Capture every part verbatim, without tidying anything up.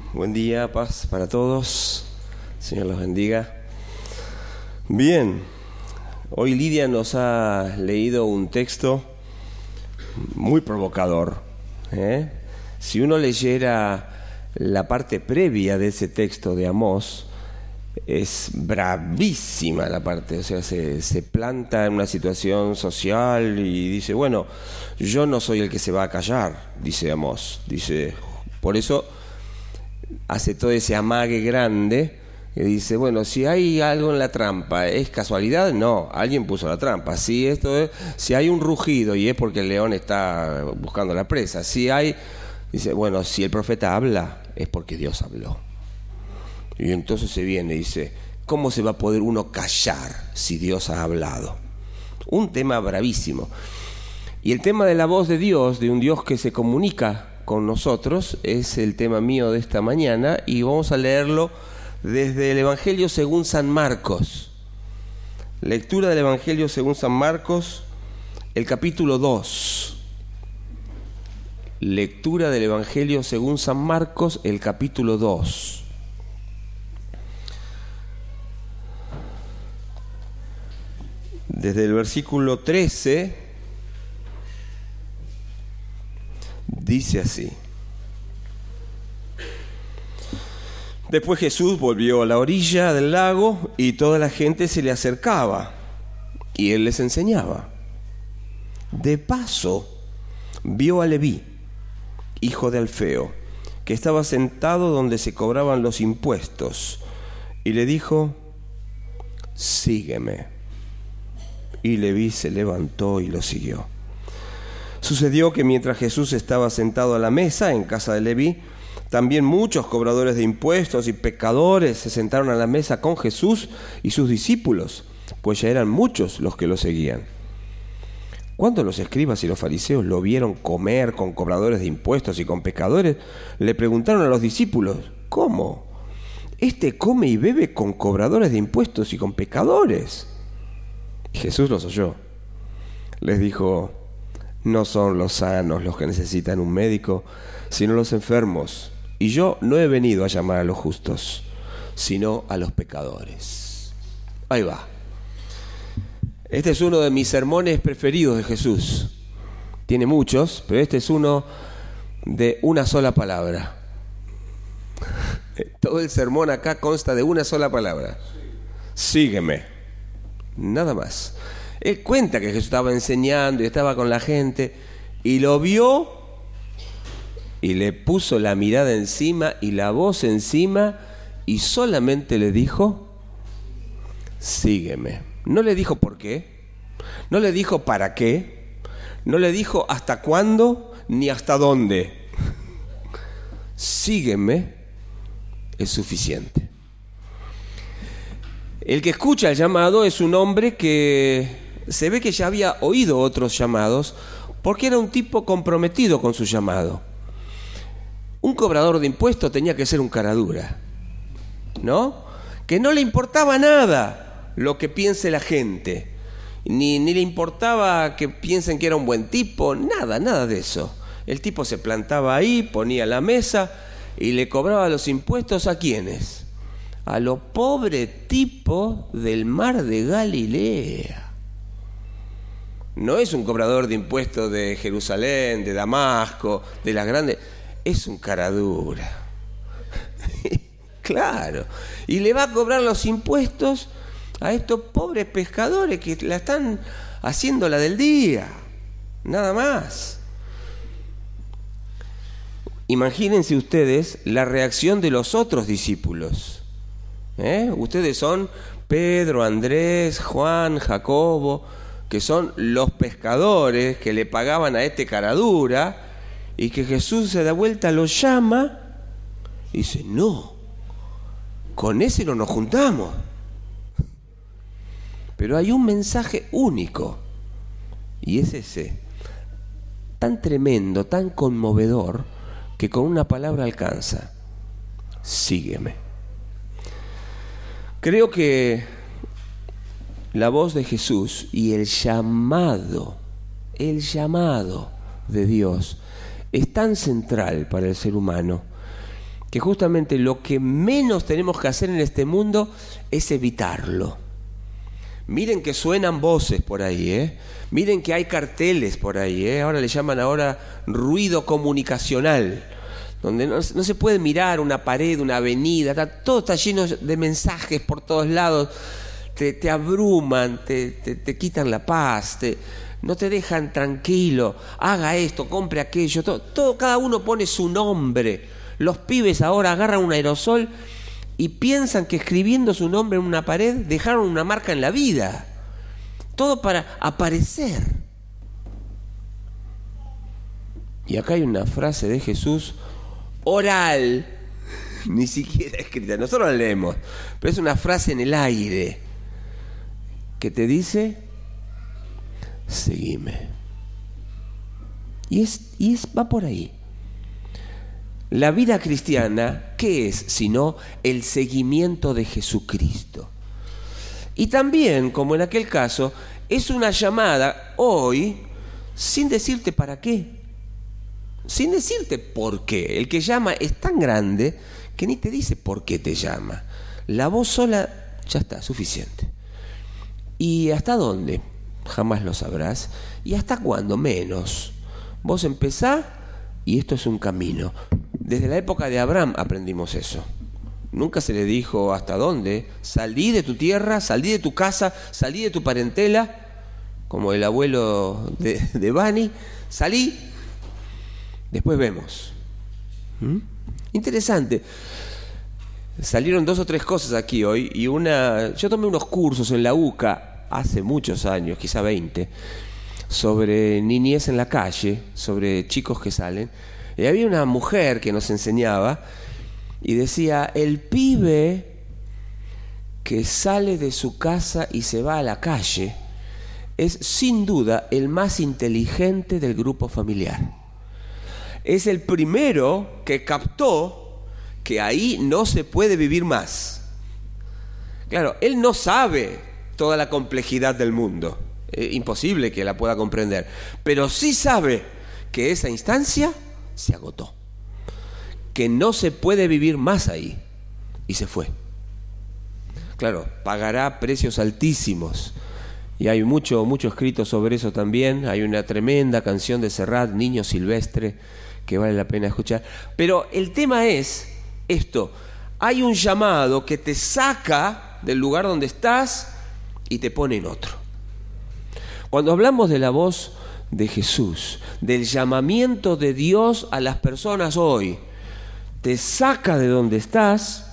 Buen día, paz para todos. Señor los bendiga. Bien, hoy Lidia nos ha leído un texto muy provocador, ¿eh? Si uno leyera la parte previa de ese texto de Amós, es bravísima la parte, o sea, se, se planta en una situación social y dice, bueno, yo no soy el que se va a callar, dice Amós, dice, por eso hace todo ese amague grande y dice, bueno, si hay algo en la trampa, ¿es casualidad? No, alguien puso la trampa. Si esto es, si hay un rugido y es porque el león está buscando la presa, si hay, dice, bueno, si el profeta habla, es porque Dios habló. Y entonces se viene y dice, ¿cómo se va a poder uno callar si Dios ha hablado? Un tema bravísimo. Y el tema de la voz de Dios, de un Dios que se comunica con nosotros, es el tema mío de esta mañana, y vamos a leerlo desde el Evangelio según San Marcos. Lectura del Evangelio según San Marcos, el capítulo dos. Lectura del Evangelio según San Marcos, el capítulo dos. Desde el versículo trece dice así: Después Jesús volvió a la orilla del lago y toda la gente se le acercaba y él les enseñaba. De paso vio a Leví, hijo de Alfeo, que estaba sentado donde se cobraban los impuestos, y le dijo: sígueme. Y Leví se levantó y lo siguió. Sucedió que mientras Jesús estaba sentado a la mesa en casa de Leví, también muchos cobradores de impuestos y pecadores se sentaron a la mesa con Jesús y sus discípulos, pues ya eran muchos los que lo seguían. Cuando los escribas y los fariseos lo vieron comer con cobradores de impuestos y con pecadores, le preguntaron a los discípulos: ¿cómo? Este come y bebe con cobradores de impuestos y con pecadores. Y Jesús los oyó. Les dijo: no son los sanos los que necesitan un médico, sino los enfermos. Y yo no he venido a llamar a los justos, sino a los pecadores. Ahí va. Este es uno de mis sermones preferidos de Jesús. Tiene muchos, pero este es uno de una sola palabra. Todo el sermón acá consta de una sola palabra: sígueme. Nada más. Él cuenta que Jesús estaba enseñando y estaba con la gente y lo vio y le puso la mirada encima y la voz encima y solamente le dijo: sígueme. No le dijo por qué, no le dijo para qué, no le dijo hasta cuándo ni hasta dónde. Sígueme es suficiente. El que escucha el llamado es un hombre que se ve que ya había oído otros llamados, porque era un tipo comprometido con su llamado. Un cobrador de impuestos tenía que ser un caradura, ¿no? Que no le importaba nada lo que piense la gente, ni, ni le importaba que piensen que era un buen tipo, nada, nada de eso. El tipo se plantaba ahí, ponía la mesa y le cobraba los impuestos ¿a quiénes? A lo pobre tipo del mar de Galilea. No es un cobrador de impuestos de Jerusalén, de Damasco, de las grandes. Es un caradura. Claro. Y le va a cobrar los impuestos a estos pobres pescadores que la están haciendo la del día. Nada más. Imagínense ustedes la reacción de los otros discípulos. ¿Eh? Ustedes son Pedro, Andrés, Juan, Jacobo, que son los pescadores que le pagaban a este caradura, y que Jesús se da vuelta, lo llama y dice: no, con ese no nos juntamos. Pero hay un mensaje único, y es ese, tan tremendo, tan conmovedor, que con una palabra alcanza: sígueme. Creo que la voz de Jesús y el llamado, el llamado de Dios es tan central para el ser humano que justamente lo que menos tenemos que hacer en este mundo es evitarlo. Miren que suenan voces por ahí, ¿eh? Miren que hay carteles por ahí, ¿eh? Ahora le llaman ahora ruido comunicacional, donde no, no se puede mirar una pared, una avenida, está, todo está lleno de mensajes por todos lados, te, te abruman, te, te, te quitan la paz, te, no te dejan tranquilo, haga esto, compre aquello, todo, todo, cada uno pone su nombre. Los pibes ahora agarran un aerosol y piensan que escribiendo su nombre en una pared dejaron una marca en la vida. Todo para aparecer. Y acá hay una frase de Jesús oral, ni siquiera escrita. Nosotros la leemos, pero es una frase en el aire que te dice: seguime. Y es, y es, va por ahí. La vida cristiana, ¿qué es sino el seguimiento de Jesucristo? Y también, como en aquel caso, es una llamada hoy sin decirte para qué, sin decirte por qué. El que llama es tan grande que ni te dice por qué te llama. La voz sola ya está, suficiente. ¿Y hasta dónde? Jamás lo sabrás. ¿Y hasta cuándo? Menos. Vos empezás y esto es un camino. Desde la época de Abraham aprendimos eso. Nunca se le dijo hasta dónde. Salí de tu tierra, salí de tu casa, salí de tu parentela, como el abuelo de, de Bani. Salí, después vemos. ¿Mm? Interesante. Salieron dos o tres cosas aquí hoy y una... Yo tomé unos cursos en la U C A hace muchos años, quizá veinte, sobre niñez en la calle, sobre chicos que salen. Y había una mujer que nos enseñaba y decía: el pibe que sale de su casa y se va a la calle es sin duda el más inteligente del grupo familiar. Es el primero que captó que ahí no se puede vivir más. Claro, él no sabe toda la complejidad del mundo, es imposible que la pueda comprender, pero sí sabe que esa instancia se agotó, que no se puede vivir más ahí, y se fue. Claro, pagará precios altísimos, y hay mucho, mucho escrito sobre eso también. Hay una tremenda canción de Serrat, Niño Silvestre, que vale la pena escuchar. Pero el tema es esto: hay un llamado que te saca del lugar donde estás y te pone en otro. Cuando hablamos de la voz de Jesús, del llamamiento de Dios a las personas hoy, te saca de donde estás,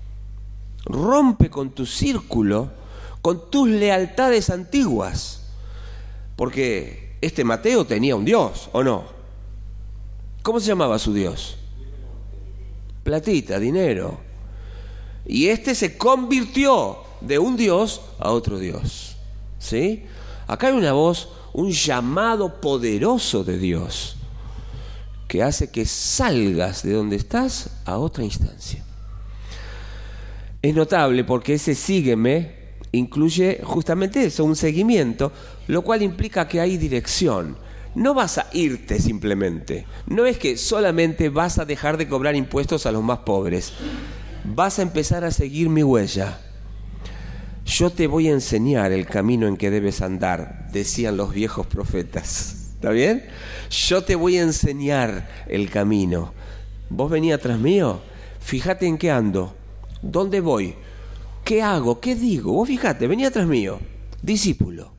rompe con tu círculo, con tus lealtades antiguas, porque este Mateo tenía un Dios, ¿o no? ¿Cómo se llamaba su Dios? Platita, dinero. Y este se convirtió de un Dios a otro Dios, ¿sí? Acá hay una voz, un llamado poderoso de Dios que hace que salgas de donde estás a otra instancia. Es notable porque ese sígueme incluye justamente eso, un seguimiento, lo cual implica que hay dirección. No vas a irte simplemente, no es que solamente vas a dejar de cobrar impuestos a los más pobres, vas a empezar a seguir mi huella. Yo te voy a enseñar el camino en que debes andar, decían los viejos profetas. ¿Está bien? Yo te voy a enseñar el camino. ¿Vos venís atrás mío? Fíjate en qué ando, dónde voy, qué hago, qué digo. Vos fíjate, vení atrás mío. Discípulo.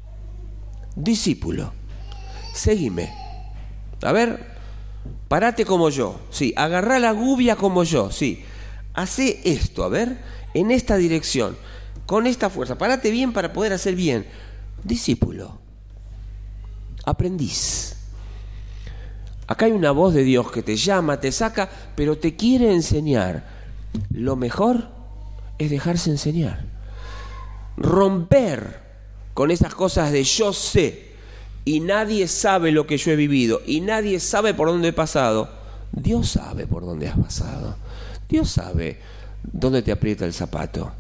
Discípulo. Seguime. A ver, parate como yo. Sí, agarrá la gubia como yo. Sí. Hacé esto, a ver, en esta dirección, con esta fuerza. Parate bien para poder hacer bien. Discípulo. Aprendiz. Acá hay una voz de Dios que te llama, te saca, pero te quiere enseñar. Lo mejor es dejarse enseñar. Romper con esas cosas de yo sé y nadie sabe lo que yo he vivido y nadie sabe por dónde he pasado. Dios sabe por dónde has pasado. Dios sabe dónde te aprieta el zapato.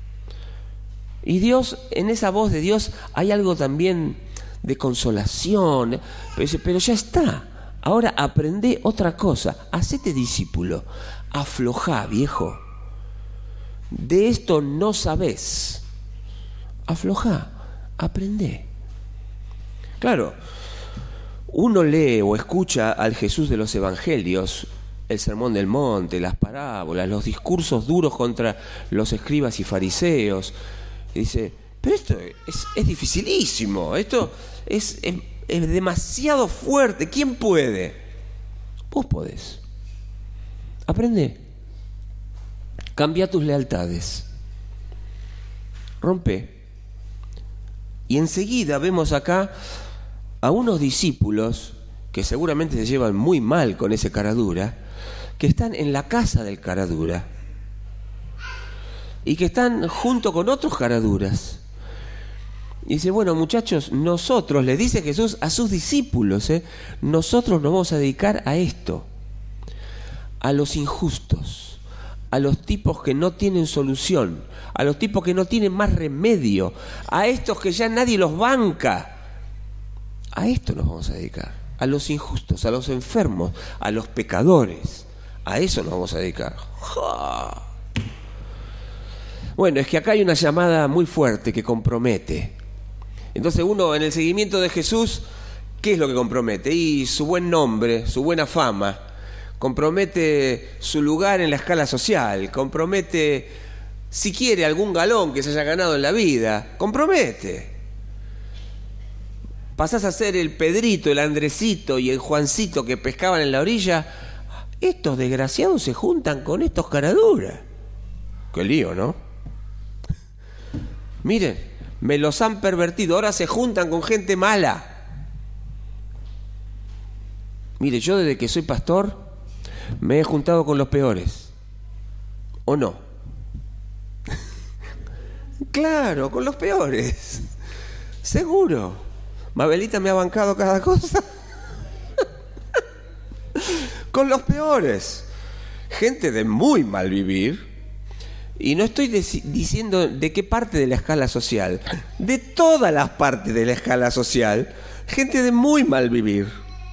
Y Dios, en esa voz de Dios hay algo también de consolación, pero, pero ya está, Ahora aprendé otra cosa. Hacete discípulo. Aflojá, viejo. De esto no sabés. Aflojá, aprendé. Claro, uno lee o escucha al Jesús de los Evangelios, el Sermón del Monte, las parábolas, los discursos duros contra los escribas y fariseos. Y dice, pero esto es, es dificilísimo, esto es, es, es demasiado fuerte. ¿Quién puede? Vos podés. Aprende. Cambia tus lealtades. Rompe. Y enseguida vemos acá a unos discípulos que seguramente se llevan muy mal con ese caradura, que están en la casa del caradura y que están junto con otros caraduras. Y dice, bueno, muchachos, nosotros, le dice Jesús a sus discípulos, ¿eh? nosotros nos vamos a dedicar a esto, a los injustos, a los tipos que no tienen solución, a los tipos que no tienen más remedio, a estos que ya nadie los banca. A esto nos vamos a dedicar, a los injustos, a los enfermos, a los pecadores. A eso nos vamos a dedicar. ¡Ja! Bueno, es que acá hay una llamada muy fuerte que compromete. Entonces uno en el seguimiento de Jesús, ¿qué es lo que compromete? Y su buen nombre, su buena fama, compromete su lugar en la escala social, compromete, si quiere, algún galón que se haya ganado en la vida, compromete. Pasás a ser el Pedrito, el Andresito y el Juancito que pescaban en la orilla. Estos desgraciados se juntan con estos caraduras. Qué lío, ¿no? Miren, me los han pervertido, ahora se juntan con gente mala. Mire, yo desde que soy pastor me he juntado con los peores. ¿O no? Claro, con los peores. Seguro. Mabelita me ha bancado cada cosa. Con los peores. Gente de muy mal vivir. Y no estoy deci- diciendo de qué parte de la escala social. De todas las partes de la escala social. Gente de muy mal vivir.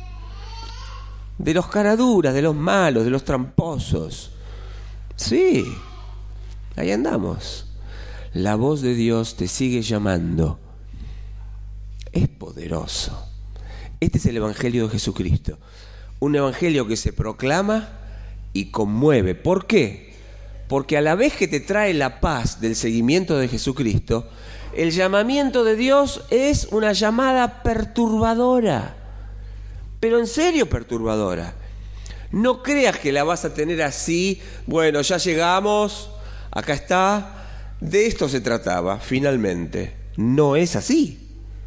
De los caraduras, de los malos, de los tramposos. Sí, ahí andamos. La voz de Dios te sigue llamando. Es poderoso. Este es el Evangelio de Jesucristo. Un evangelio que se proclama y conmueve. ¿Por qué? Porque a la vez que te trae la paz del seguimiento de Jesucristo, el llamamiento de Dios es una llamada perturbadora. Pero en serio perturbadora. No creas que la vas a tener así, bueno, ya llegamos, acá está. De esto se trataba, finalmente. No es así.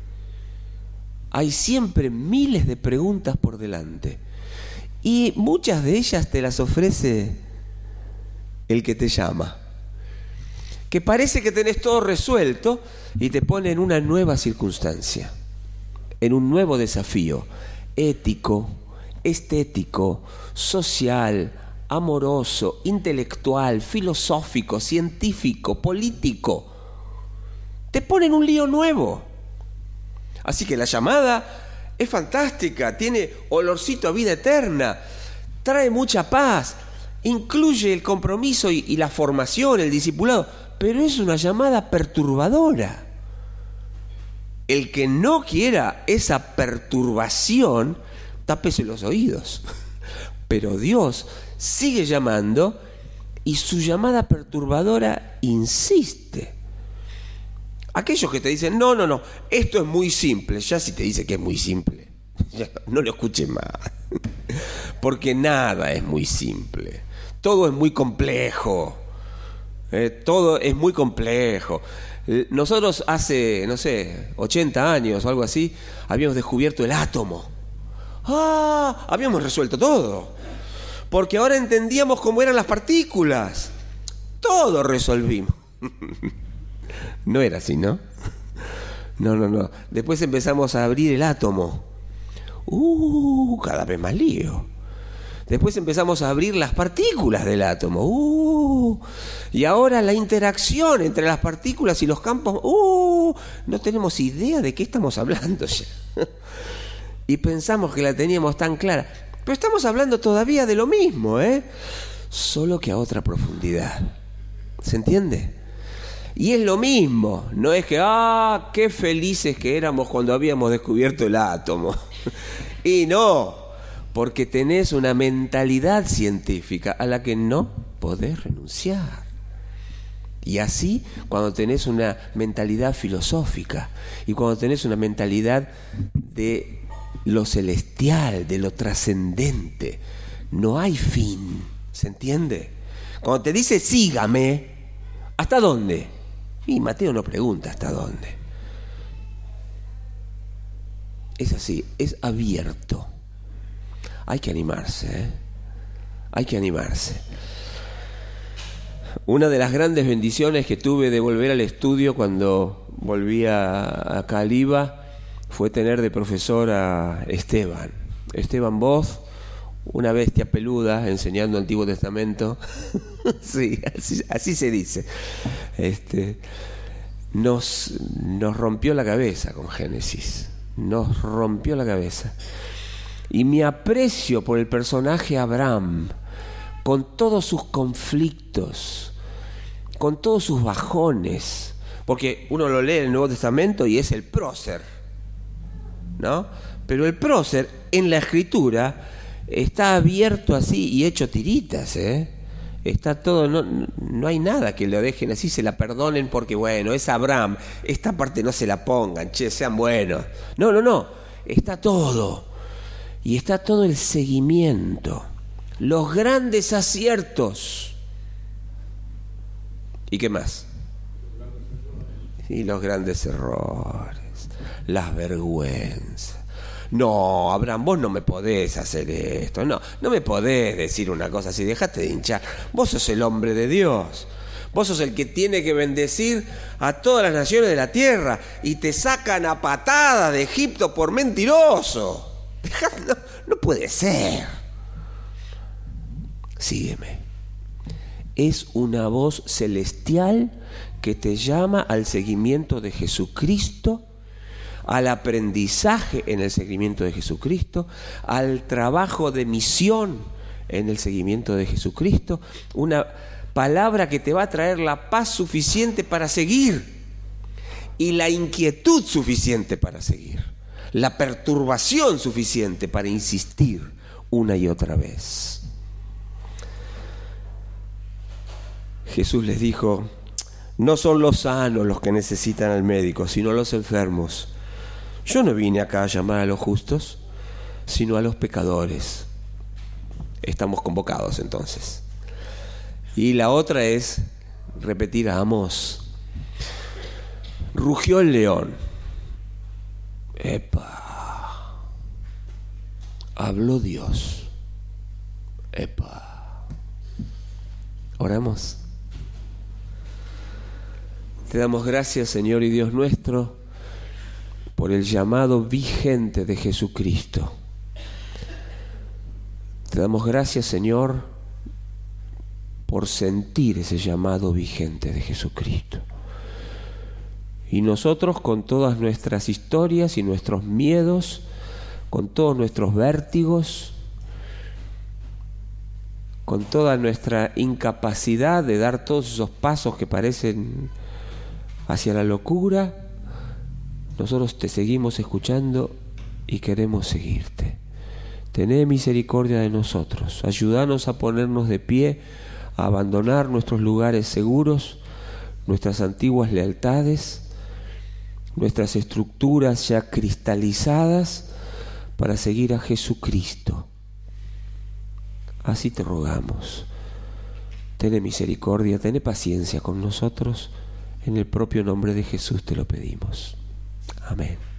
Hay siempre miles de preguntas por delante. Y muchas de ellas te las ofrece el que te llama. Que parece que tenés todo resuelto y te pone en una nueva circunstancia, en un nuevo desafío ético, estético, social, amoroso, intelectual, filosófico, científico, político. Te pone en un lío nuevo. Así que la llamada es fantástica, tiene olorcito a vida eterna, trae mucha paz, incluye el compromiso y, y la formación, el discipulado, pero es una llamada perturbadora. El que no quiera esa perturbación, tápese los oídos. Pero Dios sigue llamando y su llamada perturbadora insiste. Aquellos que te dicen, no, no, no, esto es muy simple. Ya si te dice que es muy simple, ya no lo escuches más. Porque nada es muy simple. Todo es muy complejo. Eh, todo es muy complejo. Nosotros hace, no sé, ochenta años o algo así, habíamos descubierto el átomo. ¡Ah! Habíamos resuelto todo. Porque ahora entendíamos cómo eran las partículas. Todo resolvimos. No era así, ¿no? No, no, no. Después empezamos a abrir el átomo. Uh, cada vez más lío. Después empezamos a abrir las partículas del átomo. Uh, y ahora la interacción entre las partículas y los campos. Uh, no tenemos idea de qué estamos hablando ya. y pensamos que la teníamos tan clara. Pero estamos hablando todavía de lo mismo, ¿eh? Solo que a otra profundidad. ¿Se entiende? Y es lo mismo. No es que, ah, qué felices que éramos cuando habíamos descubierto el átomo. Y no, porque tenés una mentalidad científica a la que no podés renunciar. Y así, cuando tenés una mentalidad filosófica y cuando tenés una mentalidad de lo celestial, de lo trascendente, no hay fin, ¿se entiende? Cuando te dice sígame, ¿hasta dónde? Y Mateo no pregunta hasta dónde. Es así, es abierto. Hay que animarse, ¿eh? Hay que animarse. Una de las grandes bendiciones que tuve de volver al estudio cuando volví a, a Caliba fue tener de profesor a Esteban. Esteban Voz, una bestia peluda enseñando Antiguo Testamento. Sí, así, así se dice. Este, nos, nos rompió la cabeza con Génesis. Nos rompió la cabeza. Y mi aprecio por el personaje Abraham, con todos sus conflictos, con todos sus bajones, porque uno lo lee en el Nuevo Testamento y es el prócer, ¿no? Pero el prócer en la Escritura está abierto así y hecho tiritas, ¿eh? Está todo, no, no hay nada que lo dejen así, se la perdonen porque, bueno, es Abraham, esta parte no se la pongan, che, sean buenos. No, no, no, está todo. Y está todo el seguimiento, los grandes aciertos. ¿Y qué más? Y los grandes errores, las vergüenzas. No, Abraham, vos no me podés hacer esto, no, no me podés decir una cosa así, dejate de hinchar. Vos sos el hombre de Dios, vos sos el que tiene que bendecir a todas las naciones de la tierra y te sacan a patada de Egipto por mentiroso. Dejá, no, no puede ser. Sígueme. Es una voz celestial que te llama al seguimiento de Jesucristo, al aprendizaje en el seguimiento de Jesucristo, al trabajo de misión en el seguimiento de Jesucristo, una palabra que te va a traer la paz suficiente para seguir y la inquietud suficiente para seguir, la perturbación suficiente para insistir una y otra vez. Jesús les dijo, no son los sanos los que necesitan al médico, sino los enfermos. Yo no vine acá a llamar a los justos, sino a los pecadores. Estamos convocados entonces. Y la otra es repetir a Amós. Rugió el león. Epa. Habló Dios. Epa. Oramos. Te damos gracias, Señor y Dios nuestro, por el llamado vigente de Jesucristo. Te damos gracias, Señor, por sentir ese llamado vigente de Jesucristo. Y nosotros, con todas nuestras historias y nuestros miedos, con todos nuestros vértigos, con toda nuestra incapacidad de dar todos esos pasos que parecen hacia la locura, nosotros te seguimos escuchando y queremos seguirte. Tené misericordia de nosotros, ayúdanos a ponernos de pie, a abandonar nuestros lugares seguros, nuestras antiguas lealtades, nuestras estructuras ya cristalizadas, para seguir a Jesucristo. Así te rogamos. Tené misericordia, tené paciencia con nosotros. En el propio nombre de Jesús te lo pedimos. Amén.